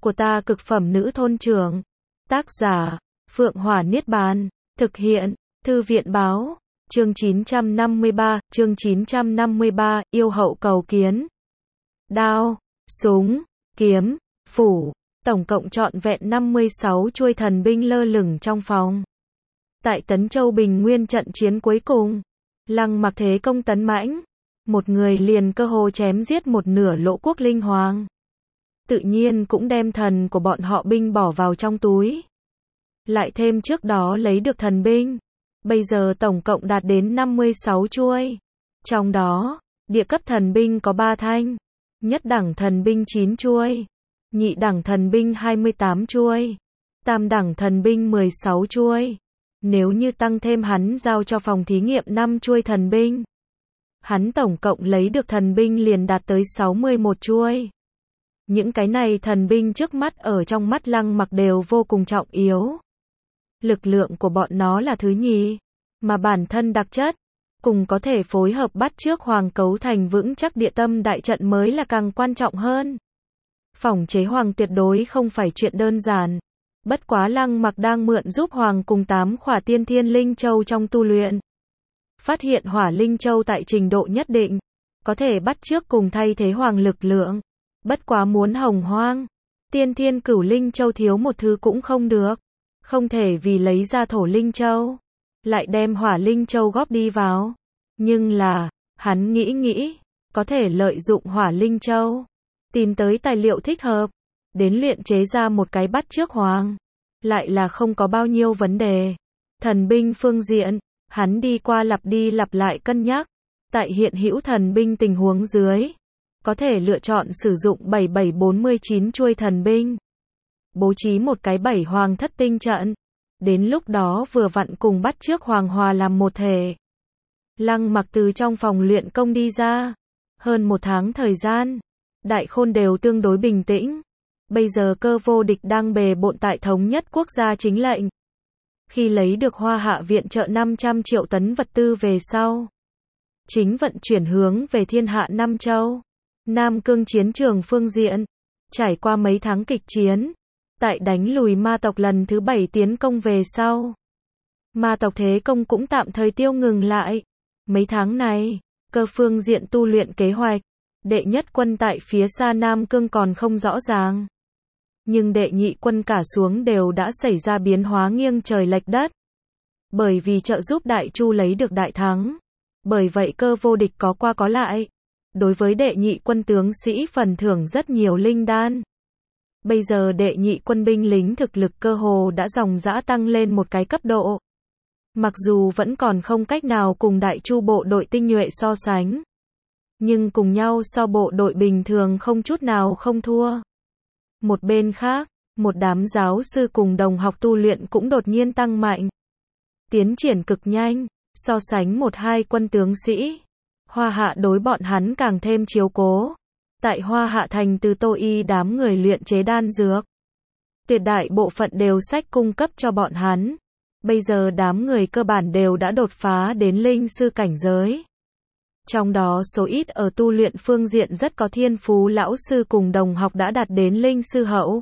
của ta cực phẩm nữ thôn trưởng. Tác giả, Phượng Hỏa Niết Bàn. Thực hiện, Thư viện Báo. Chương 953, yêu hậu cầu kiến. Đao, súng, kiếm, phủ, tổng cộng trọn vẹn 56 chuôi thần binh lơ lửng trong phòng. Tại Tấn Châu Bình Nguyên trận chiến cuối cùng, Lăng Mặc thế công tấn mãnh, một người liền cơ hồ chém giết một nửa Lỗ Quốc linh hoàng. Tự nhiên cũng đem thần của bọn họ binh bỏ vào trong túi. Lại thêm trước đó lấy được thần binh, bây giờ tổng cộng đạt đến 56 chuôi. Trong đó, địa cấp thần binh có 3 thanh, nhất đẳng thần binh 9 chuôi, nhị đẳng thần binh 28 chuôi, tam đẳng thần binh 16 chuôi. Nếu như tăng thêm hắn giao cho phòng thí nghiệm 5 chuôi thần binh, hắn tổng cộng lấy được thần binh liền đạt tới 61 chuôi. Những cái này thần binh trước mắt ở trong mắt Lăng Mặc đều vô cùng trọng yếu. Lực lượng của bọn nó là thứ nhì, mà bản thân đặc chất, cùng có thể phối hợp bắt chước hoàng cấu thành vững chắc địa tâm đại trận mới là càng quan trọng hơn. Phỏng chế hoàng tuyệt đối không phải chuyện đơn giản. Bất quá Lăng Mặc đang mượn giúp hoàng cùng 8 khỏa tiên thiên linh châu trong tu luyện. Phát hiện hỏa linh châu tại trình độ nhất định, có thể bắt chước cùng thay thế hoàng lực lượng. Bất quá muốn hồng hoang, tiên thiên cửu linh châu thiếu một thứ cũng không được. Không thể vì lấy ra thổ linh châu, lại đem hỏa linh châu góp đi vào. Nhưng là, hắn nghĩ, có thể lợi dụng hỏa linh châu, tìm tới tài liệu thích hợp, đến luyện chế ra một cái bắt chước hoàng. Lại là không có bao nhiêu vấn đề. Thần binh phương diện, hắn đi qua lặp đi lặp lại cân nhắc. Tại hiện hữu thần binh tình huống dưới, có thể lựa chọn sử dụng 7749 chuôi thần binh. Bố trí một cái 7 hoàng thất tinh trận. Đến lúc đó vừa vặn cùng bắt chước hoàng hòa làm một thể. Lăng Mặc từ trong phòng luyện công đi ra. Hơn 1 tháng thời gian, Đại Khôn đều tương đối bình tĩnh. Bây giờ Cơ Vô Địch đang bề bộn tại thống nhất quốc gia chính lệnh. Khi lấy được Hoa Hạ viện trợ 500 triệu tấn vật tư về sau, chính vận chuyển hướng về thiên hạ Nam Châu. Nam Cương chiến trường phương diện, trải qua mấy tháng kịch chiến, tại đánh lùi ma tộc lần thứ 7 tiến công về sau, ma tộc thế công cũng tạm thời tiêu ngừng lại. Mấy tháng này, Cơ phương diện tu luyện kế hoạch, đệ nhất quân tại phía xa Nam Cương còn không rõ ràng. Nhưng đệ nhị quân cả xuống đều đã xảy ra biến hóa nghiêng trời lệch đất. Bởi vì trợ giúp Đại Chu lấy được đại thắng. Bởi vậy Cơ Vô Địch có qua có lại. Đối với đệ nhị quân tướng sĩ phần thưởng rất nhiều linh đan. Bây giờ đệ nhị quân binh lính thực lực cơ hồ đã ròng rã tăng lên một cái cấp độ. Mặc dù vẫn còn không cách nào cùng Đại Chu bộ đội tinh nhuệ so sánh. Nhưng cùng nhau so bộ đội bình thường không chút nào không thua. Một bên khác, một đám giáo sư cùng đồng học tu luyện cũng đột nhiên tăng mạnh. Tiến triển cực nhanh, so sánh 1-2 quân tướng sĩ. Hoa Hạ đối bọn hắn càng thêm chiếu cố. Tại Hoa Hạ thành từ Tô Y đám người luyện chế đan dược. Tuyệt đại bộ phận đều sách cung cấp cho bọn hắn. Bây giờ đám người cơ bản đều đã đột phá đến linh sư cảnh giới. Trong đó số ít ở tu luyện phương diện rất có thiên phú lão sư cùng đồng học đã đạt đến linh sư hậu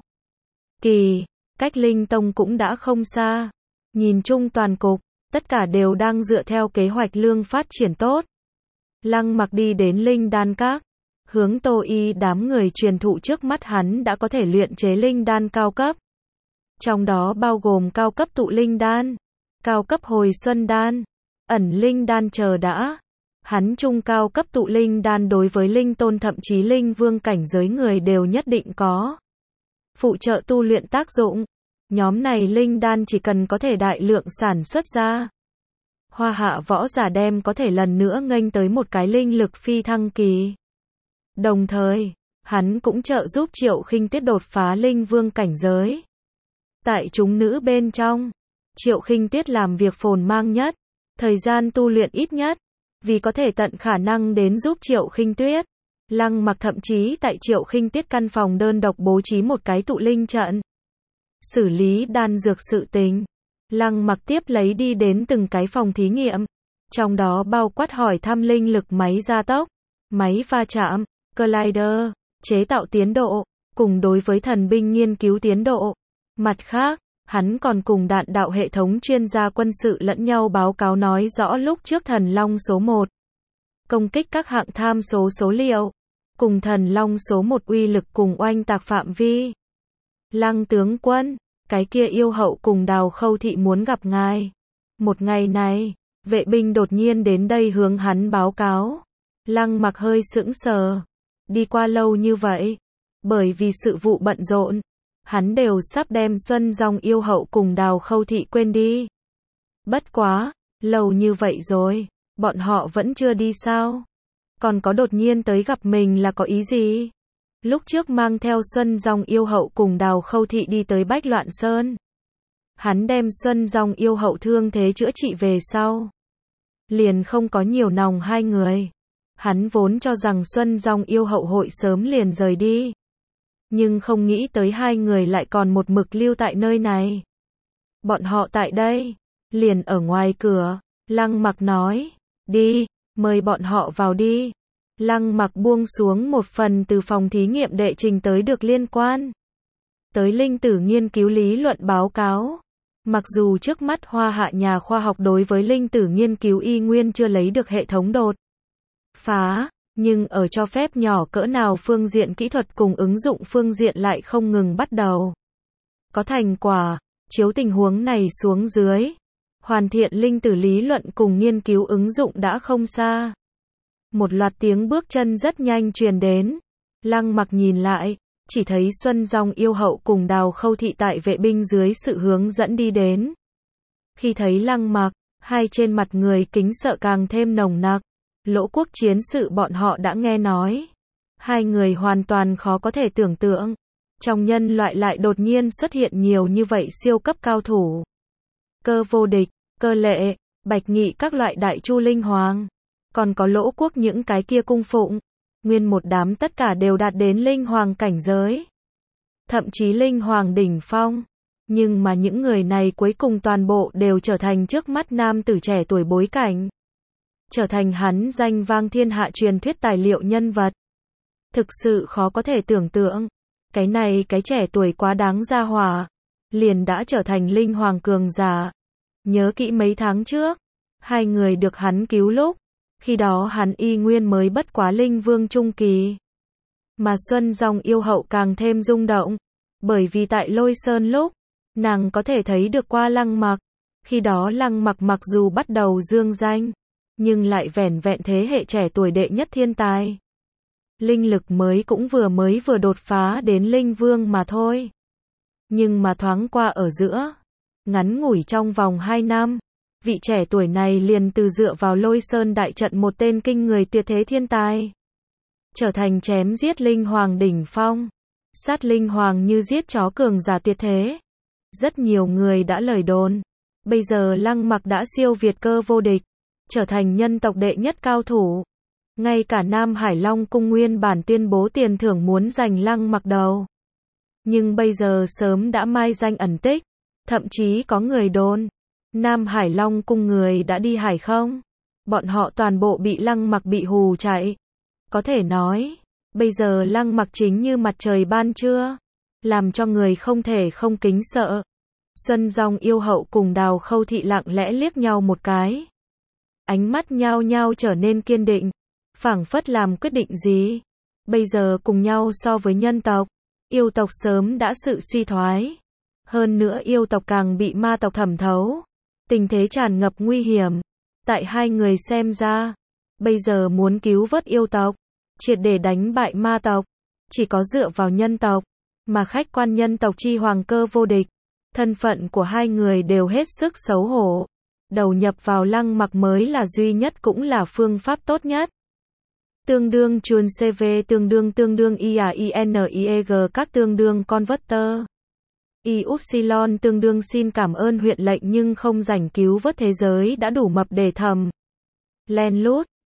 kỳ, cách linh tông cũng đã không xa. Nhìn chung toàn cục, tất cả đều đang dựa theo kế hoạch lương phát triển tốt. Lăng Mặc đi đến linh đan các, hướng Tô Y đám người truyền thụ trước mắt hắn đã có thể luyện chế linh đan cao cấp. Trong đó bao gồm cao cấp tụ linh đan, cao cấp hồi xuân đan, ẩn linh đan chờ đã. Hắn trung cao cấp tụ linh đan đối với linh tôn thậm chí linh vương cảnh giới người đều nhất định có phụ trợ tu luyện tác dụng. Nhóm này linh đan chỉ cần có thể đại lượng sản xuất ra, Hoa Hạ võ giả đem có thể lần nữa nghênh tới một cái linh lực phi thăng kỳ. Đồng thời, hắn cũng trợ giúp Triệu Khinh Tuyết đột phá linh vương cảnh giới. Tại chúng nữ bên trong, Triệu Khinh Tuyết làm việc phồn mang nhất, thời gian tu luyện ít nhất. Vì có thể tận khả năng đến giúp Triệu Khinh Tuyết, Lăng Mặc thậm chí tại Triệu Khinh Tuyết căn phòng đơn độc bố trí một cái tụ linh trận. Xử lý đan dược sự tình, Lăng Mặc tiếp lấy đi đến từng cái phòng thí nghiệm, trong đó bao quát hỏi thăm linh lực máy gia tốc, máy va chạm, collider, chế tạo tiến độ, cùng đối với thần binh nghiên cứu tiến độ. Mặt khác, hắn còn cùng đạn đạo hệ thống chuyên gia quân sự lẫn nhau báo cáo nói rõ lúc trước thần Long số 1 công kích các hạng tham số liệu, cùng thần Long số 1 uy lực cùng oanh tạc phạm vi. Lăng tướng quân, cái kia yêu hậu cùng Đào Khâu Thị muốn gặp ngài. Một ngày này, vệ binh đột nhiên đến đây hướng hắn báo cáo. Lăng Mặc hơi sững sờ. Đi qua lâu như vậy, bởi vì sự vụ bận rộn, hắn đều sắp đem Xuân Dòng yêu hậu cùng Đào Khâu Thị quên đi. Bất quá, lâu như vậy rồi, bọn họ vẫn chưa đi sao? Còn có đột nhiên tới gặp mình là có ý gì? Lúc trước mang theo Xuân Dòng yêu hậu cùng Đào Khâu Thị đi tới Bách Loạn Sơn. Hắn đem Xuân Dòng yêu hậu thương thế chữa trị về sau. Liền không có nhiều nòng hai người. Hắn vốn cho rằng Xuân Dòng yêu hậu hội sớm liền rời đi. Nhưng không nghĩ tới hai người lại còn một mực lưu tại nơi này. Bọn họ tại đây, liền ở ngoài cửa, Lăng Mặc nói, đi, mời bọn họ vào đi. Lăng Mặc buông xuống một phần từ phòng thí nghiệm đệ trình tới được liên quan tới linh tử nghiên cứu lý luận báo cáo. Mặc dù trước mắt Hoa Hạ nhà khoa học đối với linh tử nghiên cứu y nguyên chưa lấy được hệ thống đột phá, nhưng ở cho phép nhỏ cỡ nào phương diện kỹ thuật cùng ứng dụng phương diện lại không ngừng bắt đầu có thành quả. Chiếu tình huống này xuống dưới, hoàn thiện linh tử lý luận cùng nghiên cứu ứng dụng đã không xa. Một loạt tiếng bước chân rất nhanh truyền đến. Lăng Mặc nhìn lại, chỉ thấy Xuân Dòng yêu hậu cùng Đào Khâu Thị tại vệ binh dưới sự hướng dẫn đi đến. Khi thấy Lăng Mặc, hai trên mặt người kính sợ càng thêm nồng nặc. Lỗ quốc chiến sự bọn họ đã nghe nói. Hai người hoàn toàn khó có thể tưởng tượng. Trong nhân loại lại đột nhiên xuất hiện nhiều như vậy siêu cấp cao thủ. Cơ Vô Địch, Cơ Lệ, Bạch Nghị các loại đại chu linh hoàng. Còn có Lỗ quốc những cái kia cung phụng. Nguyên một đám tất cả đều đạt đến linh hoàng cảnh giới. Thậm chí linh hoàng đỉnh phong. Nhưng mà những người này cuối cùng toàn bộ đều trở thành trước mắt nam tử trẻ tuổi bối cảnh. Trở thành hắn danh vang thiên hạ truyền thuyết tài liệu nhân vật. Thực sự khó có thể tưởng tượng. Cái này cái trẻ tuổi quá đáng ra hỏa. Liền đã trở thành linh hoàng cường giả. Nhớ kỹ mấy tháng trước, hai người được hắn cứu lúc. Khi đó hắn y nguyên mới bất quá linh vương trung kỳ. Mà Xuân Dòng yêu hậu càng thêm rung động. Bởi vì tại Lôi Sơn lúc, nàng có thể thấy được qua Lăng Mặc. Khi đó Lăng Mặc mặc dù bắt đầu dương danh, nhưng lại vẻn vẹn thế hệ trẻ tuổi đệ nhất thiên tài. Linh lực mới vừa đột phá đến linh vương mà thôi. Nhưng mà thoáng qua ở giữa, ngắn ngủi trong vòng 2 năm, vị trẻ tuổi này liền từ dựa vào Lôi Sơn đại trận một tên kinh người tuyệt thế thiên tài, trở thành chém giết linh hoàng đỉnh phong, sát linh hoàng như giết chó cường giả tuyệt thế. Rất nhiều người đã lời đồn, bây giờ Lăng Mặc đã siêu việt Cơ Vô Địch, trở thành nhân tộc đệ nhất cao thủ. Ngay cả Nam Hải Long cung nguyên bản tuyên bố tiền thưởng muốn giành Lăng Mặc đầu. Nhưng bây giờ sớm đã mai danh ẩn tích, thậm chí có người đồn, Nam Hải Long cung người đã đi hải không? Bọn họ toàn bộ bị Lăng Mặc bị hù chạy. Có thể nói, bây giờ Lăng Mặc chính như mặt trời ban trưa, làm cho người không thể không kính sợ. Xuân Dòng yêu hậu cùng Đào Khâu Thị lặng lẽ liếc nhau một cái. Ánh mắt nhao nhao trở nên kiên định, phảng phất làm quyết định gì. Bây giờ cùng nhau so với nhân tộc, yêu tộc sớm đã sự suy thoái. Hơn nữa yêu tộc càng bị ma tộc thẩm thấu. Tình thế tràn ngập nguy hiểm. Tại hai người xem ra, bây giờ muốn cứu vớt yêu tộc, triệt để đánh bại ma tộc, chỉ có dựa vào nhân tộc. Mà khách quan nhân tộc chi hoàng Cơ Vô Địch, thân phận của hai người đều hết sức xấu hổ. Đầu nhập vào Lăng Mặc mới là duy nhất cũng là phương pháp tốt nhất. Tương đương chuồn CV tương đương IAINIEG các tương đương converter. Yupsilon tương đương xin cảm ơn huyện lệnh nhưng không rảnh cứu vớt thế giới đã đủ mập để thầm. Len lút,